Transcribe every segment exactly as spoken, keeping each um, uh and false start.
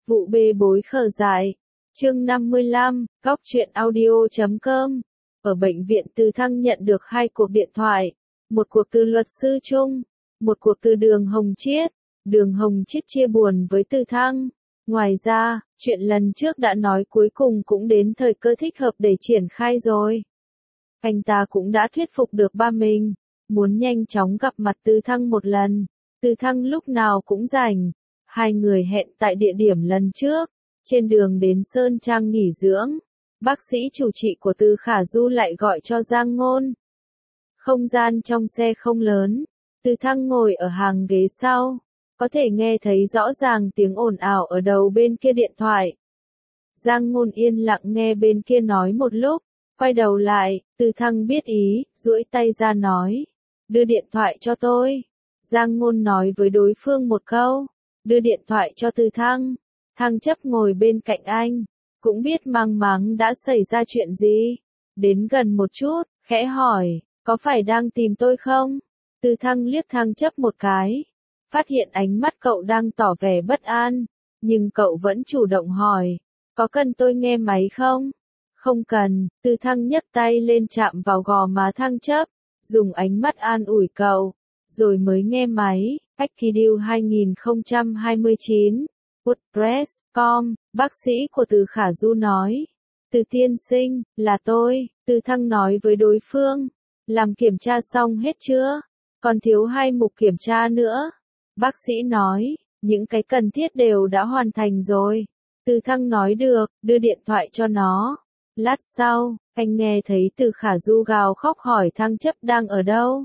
Vụ bê bối khờ dại. Chương năm mươi lăm, góc truyện audio chấm com. Ở bệnh viện Từ Thăng nhận được hai cuộc điện thoại. Một cuộc từ luật sư Trung, một cuộc từ Đường Hồng Chiết. Đường Hồng Chiết chia buồn với Từ Thăng. Ngoài ra, chuyện lần trước đã nói cuối cùng cũng đến thời cơ thích hợp để triển khai rồi. Anh ta cũng đã thuyết phục được ba mình, muốn nhanh chóng gặp mặt Từ Thăng một lần. Từ Thăng lúc nào cũng rảnh. Hai người hẹn tại địa điểm lần trước, trên đường đến Sơn Trang nghỉ dưỡng. Bác sĩ chủ trị của Từ Khả Du lại gọi cho Giang Ngôn. Không gian trong xe không lớn, Từ Thăng ngồi ở hàng ghế sau, có thể nghe thấy rõ ràng tiếng ồn ào ở đầu bên kia điện thoại. Giang Ngôn yên lặng nghe bên kia nói một lúc, quay đầu lại, Từ Thăng biết ý, duỗi tay ra nói, đưa điện thoại cho tôi. Giang Ngôn nói với đối phương một câu, đưa điện thoại cho Từ Thăng. Thăng Chấp ngồi bên cạnh anh, cũng biết mang máng đã xảy ra chuyện gì. Đến gần một chút, khẽ hỏi, có phải đang tìm tôi không? Từ Thăng liếc Thăng Chấp một cái, phát hiện ánh mắt cậu đang tỏ vẻ bất an, nhưng cậu vẫn chủ động hỏi, có cần tôi nghe máy không? Không cần. Từ Thăng nhấc tay lên chạm vào gò má Thăng Chấp, dùng ánh mắt an ủi cậu, rồi mới nghe máy. Akideal hai không hai chín, WordPress chấm com, bác sĩ của Từ Khả Du nói. Từ tiên sinh, là tôi. Từ Thăng nói với đối phương, làm kiểm tra xong hết chưa? Còn thiếu hai mục kiểm tra nữa. Bác sĩ nói, những cái cần thiết đều đã hoàn thành rồi. Từ Thăng nói được, đưa điện thoại cho nó. Lát sau, anh nghe thấy Từ Khả Du gào khóc hỏi Thăng Chấp đang ở đâu.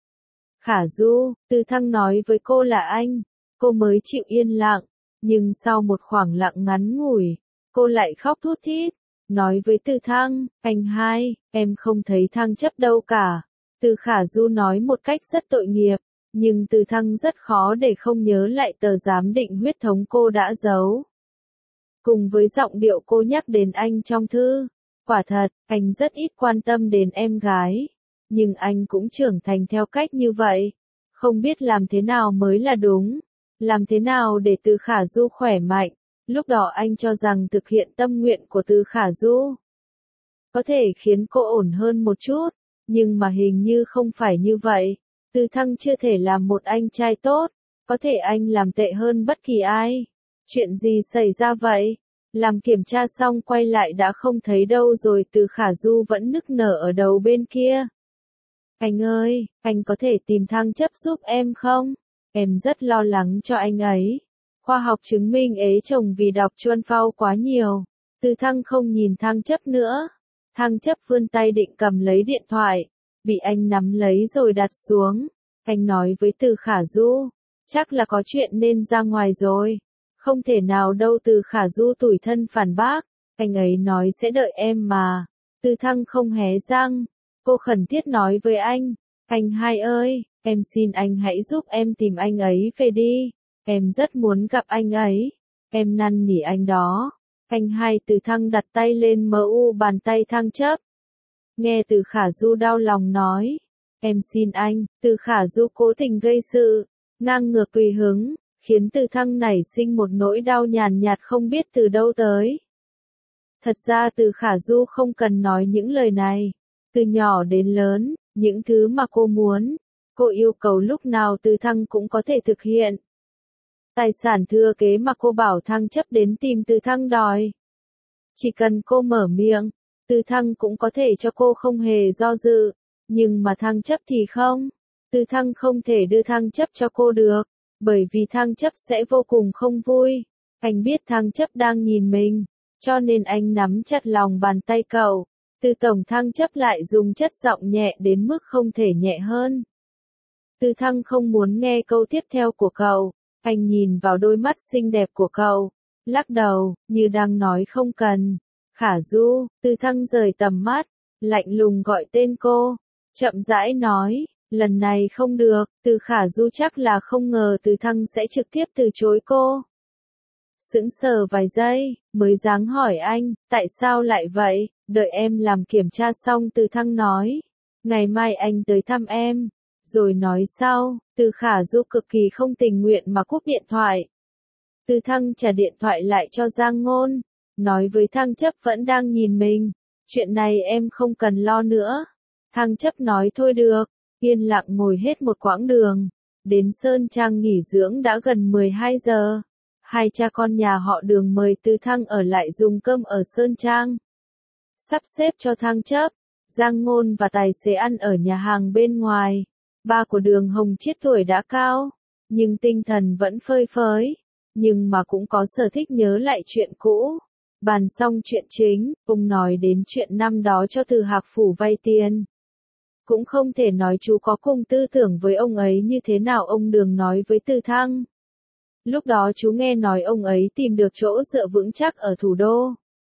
Khả Du, Từ Thăng nói với cô là anh. Cô mới chịu yên lặng, nhưng sau một khoảng lặng ngắn ngủi, cô lại khóc thút thít, nói với Từ Thăng, anh hai, em không thấy Thăng Chấp đâu cả. Từ Khả Du nói một cách rất tội nghiệp, nhưng Từ Thăng rất khó để không nhớ lại tờ giám định huyết thống cô đã giấu. Cùng với giọng điệu cô nhắc đến anh trong thư, quả thật, anh rất ít quan tâm đến em gái. Nhưng anh cũng trưởng thành theo cách như vậy, không biết làm thế nào mới là đúng, làm thế nào để Từ Khả Du khỏe mạnh. Lúc đó anh cho rằng thực hiện tâm nguyện của Từ Khả Du có thể khiến cô ổn hơn một chút, nhưng mà hình như không phải như vậy. Từ Thăng chưa thể làm một anh trai tốt, có thể anh làm tệ hơn bất kỳ ai. Chuyện gì xảy ra vậy? Làm kiểm tra xong quay lại đã không thấy đâu rồi. Từ Khả Du vẫn nức nở ở đầu bên kia. Anh ơi, anh có thể tìm Thăng Chấp giúp em không? Em rất lo lắng cho anh ấy. Khoa học chứng minh ế chồng vì đọc Chuan Phao quá nhiều. Từ Thăng không nhìn Thăng Chấp nữa. Thăng Chấp vươn tay định cầm lấy điện thoại, bị anh nắm lấy rồi đặt xuống. Anh nói với Từ Khả Du, chắc là có chuyện nên ra ngoài rồi. Không thể nào đâu. Từ Khả Du tủi thân phản bác, anh ấy nói sẽ đợi em mà. Từ Thăng không hé răng. Cô khẩn thiết nói với anh, anh hai ơi, em xin anh hãy giúp em tìm anh ấy về đi. Em rất muốn gặp anh ấy. Em năn nỉ anh đó. Anh hai. Từ Thăng đặt tay lên mờ u bàn tay Thăng Chấp. Nghe Từ Khả Du đau lòng nói, em xin anh. Từ Khả Du cố tình gây sự, ngang ngược tùy hứng, khiến Từ Thăng nảy sinh một nỗi đau nhàn nhạt không biết từ đâu tới. Thật ra Từ Khả Du không cần nói những lời này. Từ nhỏ đến lớn, những thứ mà cô muốn, cô yêu cầu lúc nào Từ Thăng cũng có thể thực hiện. Tài sản thừa kế mà cô bảo Thăng Chấp đến tìm Từ Thăng đòi, chỉ cần cô mở miệng, Từ Thăng cũng có thể cho cô không hề do dự. Nhưng mà Thăng Chấp thì không. Từ Thăng không thể đưa Thăng Chấp cho cô được, bởi vì Thăng Chấp sẽ vô cùng không vui. Anh biết Thăng Chấp đang nhìn mình, cho nên anh nắm chặt lòng bàn tay cậu. Từ tổng Thăng Chấp lại dùng chất giọng nhẹ đến mức không thể nhẹ hơn. Từ Thăng không muốn nghe câu tiếp theo của cậu. Anh nhìn vào đôi mắt xinh đẹp của cậu, lắc đầu, như đang nói không cần. Khả Du. Từ Thăng rời tầm mắt, lạnh lùng gọi tên cô, chậm rãi nói, lần này không được. Từ Khả Du chắc là không ngờ Từ Thăng sẽ trực tiếp từ chối cô. Sững sờ vài giây, mới dáng hỏi anh, tại sao lại vậy? Đợi em làm kiểm tra xong. Từ Thăng nói, ngày mai anh tới thăm em. Rồi nói sau. Từ Khả Du cực kỳ không tình nguyện mà cúp điện thoại. Từ Thăng trả điện thoại lại cho Giang Ngôn, nói với Thăng Chấp vẫn đang nhìn mình, chuyện này em không cần lo nữa. Thăng Chấp nói thôi được, yên lặng ngồi hết một quãng đường, đến Sơn Trang nghỉ dưỡng đã gần mười hai giờ. Hai cha con nhà họ Đường mời Từ Thăng ở lại dùng cơm ở Sơn Trang. Sắp xếp cho Thăng Chấp, Giang Ngôn và tài xế ăn ở nhà hàng bên ngoài. Ba của Đường Hồng Chiết tuổi đã cao, nhưng tinh thần vẫn phơi phới, nhưng mà cũng có sở thích nhớ lại chuyện cũ. Bàn xong chuyện chính, ông nói đến chuyện năm đó cho Từ Hạc Phủ vay tiền. Cũng không thể nói chú có cùng tư tưởng với ông ấy như thế nào, ông Đường nói với Từ Thăng. Lúc đó chú nghe nói ông ấy tìm được chỗ dựa vững chắc ở thủ đô.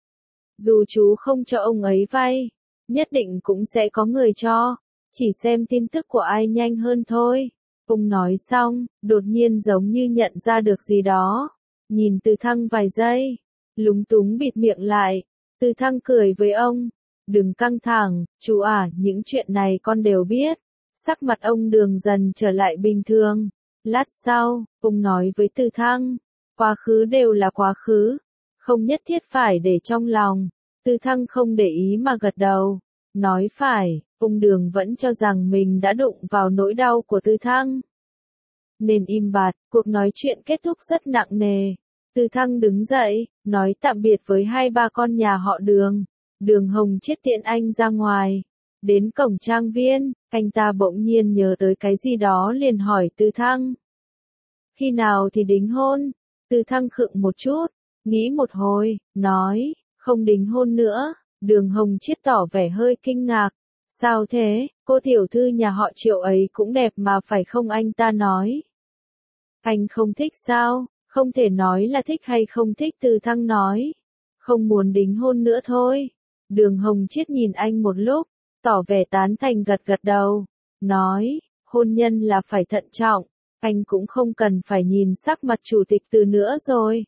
Dù chú không cho ông ấy vay, nhất định cũng sẽ có người cho, chỉ xem tin tức của ai nhanh hơn thôi. Ông nói xong, đột nhiên giống như nhận ra được gì đó. Nhìn Từ Thăng vài giây, lúng túng bịt miệng lại. Từ Thăng cười với ông. Đừng căng thẳng, chú à, những chuyện này con đều biết. Sắc mặt ông Đường dần trở lại bình thường. Lát sau, ông nói với Từ Thăng. Quá khứ đều là quá khứ. Không nhất thiết phải để trong lòng. Từ Thăng không để ý mà gật đầu. Nói phải, ông Đường vẫn cho rằng mình đã đụng vào nỗi đau của Từ Thăng. Nên im bặt, cuộc nói chuyện kết thúc rất nặng nề. Từ Thăng đứng dậy, nói tạm biệt với hai ba con nhà họ Đường. Đường Hồng Chiết tiện anh ra ngoài. Đến cổng trang viên, anh ta bỗng nhiên nhớ tới cái gì đó liền hỏi Từ Thăng. Khi nào thì đính hôn? Từ Thăng khựng một chút, nghĩ một hồi, nói, không đính hôn nữa. Đường Hồng Chiết tỏ vẻ hơi kinh ngạc. Sao thế, cô tiểu thư nhà họ Triệu ấy cũng đẹp mà phải không, anh ta nói. Anh không thích sao? Không thể nói là thích hay không thích, Từ Thăng nói. Không muốn đính hôn nữa thôi. Đường Hồng Chiết nhìn anh một lúc, tỏ vẻ tán thành gật gật đầu. Nói, hôn nhân là phải thận trọng, anh cũng không cần phải nhìn sắc mặt chủ tịch Từ nữa rồi.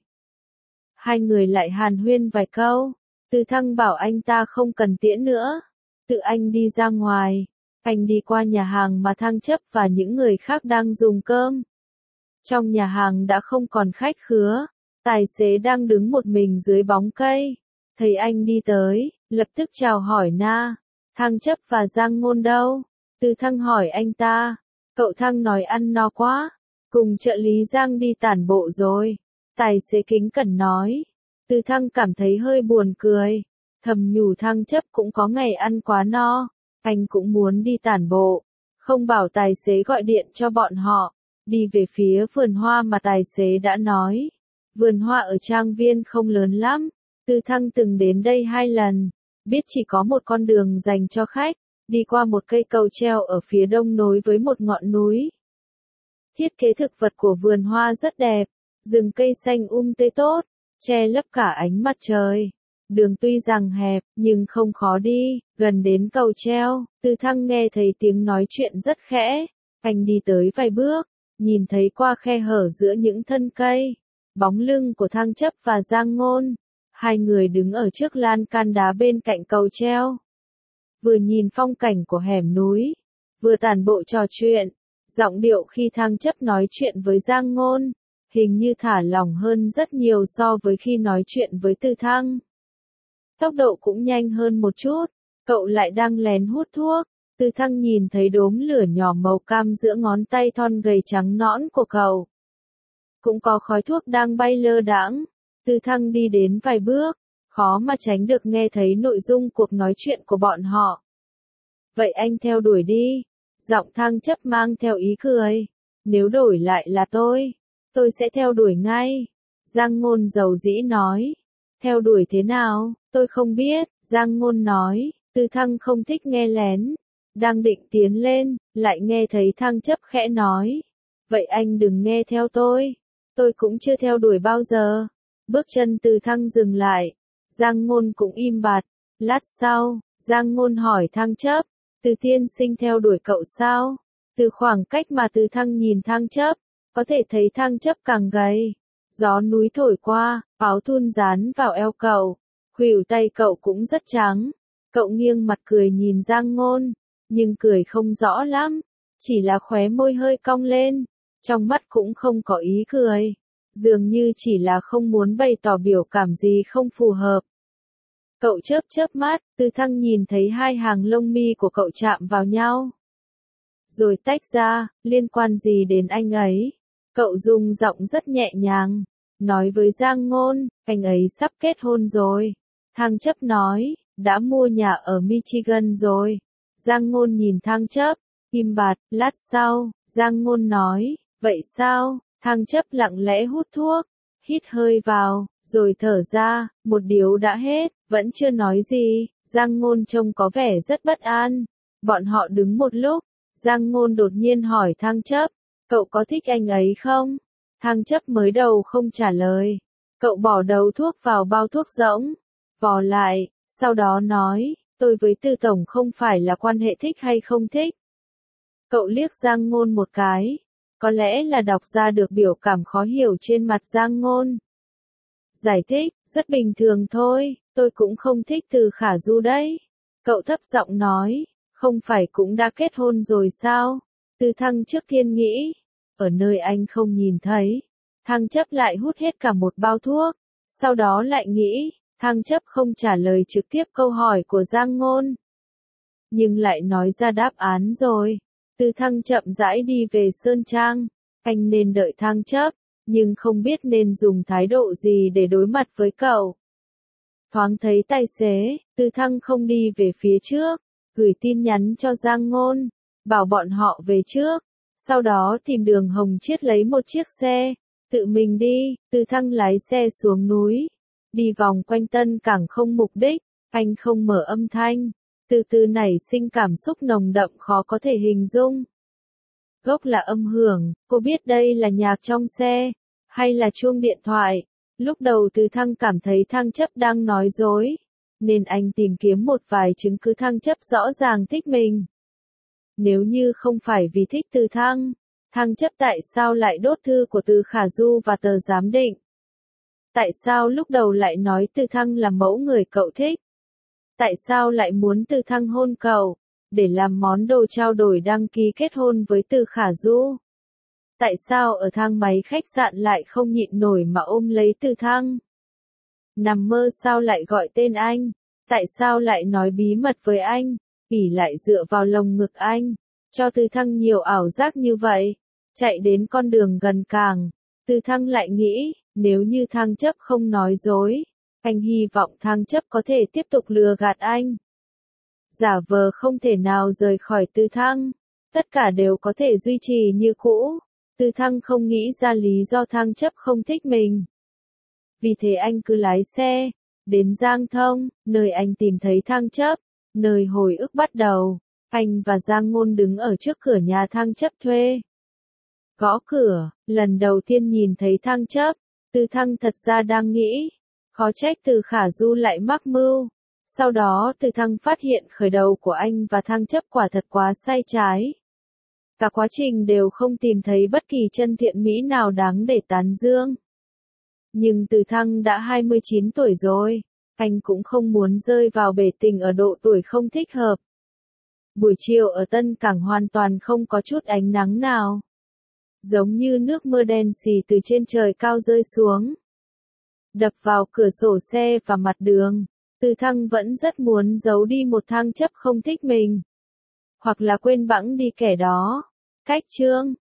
Hai người lại hàn huyên vài câu. Từ Thăng bảo anh ta không cần tiễn nữa. Tự anh đi ra ngoài. Anh đi qua nhà hàng mà Thăng Chấp và những người khác đang dùng cơm. Trong nhà hàng đã không còn khách khứa. Tài xế đang đứng một mình dưới bóng cây. Thấy anh đi tới, lập tức chào hỏi na. Thăng Chấp và Giang Ngôn đâu? Từ Thăng hỏi anh ta. Cậu Thăng nói ăn no quá. Cùng trợ lý Giang đi tản bộ rồi. Tài xế kính cẩn nói. Từ Thăng cảm thấy hơi buồn cười. Thầm nhủ Thăng Chấp cũng có ngày ăn quá no. Anh cũng muốn đi tản bộ. Không bảo tài xế gọi điện cho bọn họ. Đi về phía vườn hoa mà tài xế đã nói. Vườn hoa ở trang viên không lớn lắm. Từ Thăng từng đến đây hai lần. Biết chỉ có một con đường dành cho khách. Đi qua một cây cầu treo ở phía đông nối với một ngọn núi. Thiết kế thực vật của vườn hoa rất đẹp. Rừng cây xanh um tươi tốt. Che lấp cả ánh mặt trời. Đường tuy rằng hẹp, nhưng không khó đi. Gần đến cầu treo, Từ Thăng nghe thấy tiếng nói chuyện rất khẽ. Anh đi tới vài bước, nhìn thấy qua khe hở giữa những thân cây. Bóng lưng của Thăng Chấp và Giang Ngôn. Hai người đứng ở trước lan can đá bên cạnh cầu treo. Vừa nhìn phong cảnh của hẻm núi, vừa tản bộ trò chuyện. Giọng điệu khi Thăng Chấp nói chuyện với Giang Ngôn, hình như thả lỏng hơn rất nhiều so với khi nói chuyện với Từ Thăng. Tốc độ cũng nhanh hơn một chút. Cậu lại đang lén hút thuốc. Từ Thăng nhìn thấy đốm lửa nhỏ màu cam giữa ngón tay thon gầy trắng nõn của cậu. Cũng có khói thuốc đang bay lơ đãng. Từ Thăng đi đến vài bước, khó mà tránh được nghe thấy nội dung cuộc nói chuyện của bọn họ. Vậy anh theo đuổi đi. Giọng Thăng Chấp mang theo ý cười. Nếu đổi lại là tôi, tôi sẽ theo đuổi ngay. Giang Ngôn dầu dĩ nói. Theo đuổi thế nào, tôi không biết, Giang Ngôn nói. Từ Thăng không thích nghe lén. Đang định tiến lên, lại nghe thấy Thăng Chấp khẽ nói. Vậy anh đừng nghe theo tôi. Tôi cũng chưa theo đuổi bao giờ. Bước chân Từ Thăng dừng lại. Giang Ngôn cũng im bặt. Lát sau, Giang Ngôn hỏi Thăng Chấp. Từ tiên sinh theo đuổi cậu sao? Từ khoảng cách mà Từ Thăng nhìn Thăng Chấp, có thể thấy Thăng Chấp càng gầy. Gió núi thổi qua, áo thun dán vào eo cậu. Khuỷu tay cậu cũng rất trắng. Cậu nghiêng mặt cười nhìn Giang Ngôn, nhưng cười không rõ lắm. Chỉ là khóe môi hơi cong lên. Trong mắt cũng không có ý cười. dường như chỉ là không muốn bày tỏ biểu cảm gì không phù hợp. Cậu chớp chớp mắt, Từ Thăng nhìn thấy hai hàng lông mi của cậu chạm vào nhau. Rồi tách ra, liên quan gì đến anh ấy? Cậu dùng giọng rất nhẹ nhàng, nói với Giang Ngôn, anh ấy sắp kết hôn rồi. Thăng Chấp nói, đã mua nhà ở Michigan rồi. Giang Ngôn nhìn Thăng Chấp, im bặt, lát sau, Giang Ngôn nói, vậy sao? Thăng Chấp lặng lẽ hút thuốc, hít hơi vào, rồi thở ra, một điếu đã hết, vẫn chưa nói gì. Giang Ngôn trông có vẻ rất bất an. Bọn họ đứng một lúc, Giang Ngôn đột nhiên hỏi Thăng Chấp, cậu có thích anh ấy không? Thăng Chấp mới đầu không trả lời. Cậu bỏ đầu thuốc vào bao thuốc rỗng, vò lại, sau đó nói, tôi với Từ Tổng không phải là quan hệ thích hay không thích. Cậu liếc Giang Ngôn một cái, có lẽ là đọc ra được biểu cảm khó hiểu trên mặt Giang Ngôn. Giải thích, rất bình thường thôi, tôi cũng không thích Từ Khả Du đấy. Cậu thấp giọng nói, không phải cũng đã kết hôn rồi sao? Từ Thăng trước tiên nghĩ, ở nơi anh không nhìn thấy. Thăng Chấp lại hút hết cả một bao thuốc, sau đó lại nghĩ, Thăng Chấp không trả lời trực tiếp câu hỏi của Giang Ngôn, nhưng lại nói ra đáp án rồi. Từ Thăng chậm rãi đi về Sơn Trang, anh nên đợi Thăng Chấp, nhưng không biết nên dùng thái độ gì để đối mặt với cậu. Thoáng thấy tài xế, Từ Thăng không đi về phía trước, gửi tin nhắn cho Giang Ngôn, bảo bọn họ về trước, sau đó tìm đường Hồng Chiết lấy một chiếc xe, tự mình đi. Từ Thăng lái xe xuống núi, đi vòng quanh Tân Cảng không mục đích, anh không mở âm thanh, từ từ nảy sinh cảm xúc nồng đậm khó có thể hình dung. Gốc là âm hưởng, cô biết đây là nhạc trong xe, hay là chuông điện thoại. Lúc đầu Từ Thăng cảm thấy Thăng Chấp đang nói dối, nên anh tìm kiếm một vài chứng cứ Thăng Chấp rõ ràng thích mình. Nếu như không phải vì thích Từ Thăng, Thăng Chấp tại sao lại đốt thư của Từ Khả Du và tờ giám định? Tại sao lúc đầu lại nói Từ Thăng là mẫu người cậu thích? Tại sao lại muốn Từ Thăng hôn cậu, để làm món đồ trao đổi đăng ký kết hôn với Từ Khả Du? Tại sao ở thang máy khách sạn lại không nhịn nổi mà ôm lấy Từ Thăng? Nằm mơ sao lại gọi tên anh? Tại sao lại nói bí mật với anh? ỉ lại dựa vào lồng ngực anh, cho Từ Thăng nhiều ảo giác như vậy. Chạy đến con đường gần cảng, Từ Thăng lại nghĩ, nếu như Thăng Chấp không nói dối, anh hy vọng Thăng Chấp có thể tiếp tục lừa gạt anh. Giả vờ không thể nào rời khỏi Từ Thăng, tất cả đều có thể duy trì như cũ. Từ Thăng không nghĩ ra lý do Thăng Chấp không thích mình. Vì thế anh cứ lái xe, đến Giang Thông, nơi anh tìm thấy Thăng Chấp, nơi hồi ức bắt đầu. Anh và Giang Ngôn đứng ở trước cửa nhà Thăng Chấp thuê. Gõ cửa, lần đầu tiên nhìn thấy Thăng Chấp, Từ Thăng thật ra đang nghĩ, khó trách Từ Khả Du lại mắc mưu. Sau đó Từ Thăng phát hiện khởi đầu của anh và Thăng Chấp quả thật quá sai trái. Cả quá trình đều không tìm thấy bất kỳ chân thiện mỹ nào đáng để tán dương. Nhưng Từ Thăng đã hai mươi chín tuổi rồi, anh cũng không muốn rơi vào bể tình ở độ tuổi không thích hợp. Buổi chiều ở Tân Cảng hoàn toàn không có chút ánh nắng nào. Giống như nước mưa đen xì từ trên trời cao rơi xuống, đập vào cửa sổ xe và mặt đường. Từ Thăng vẫn rất muốn giấu đi một Thăng Chấp không thích mình, hoặc là quên bẵng đi kẻ đó. Cách chương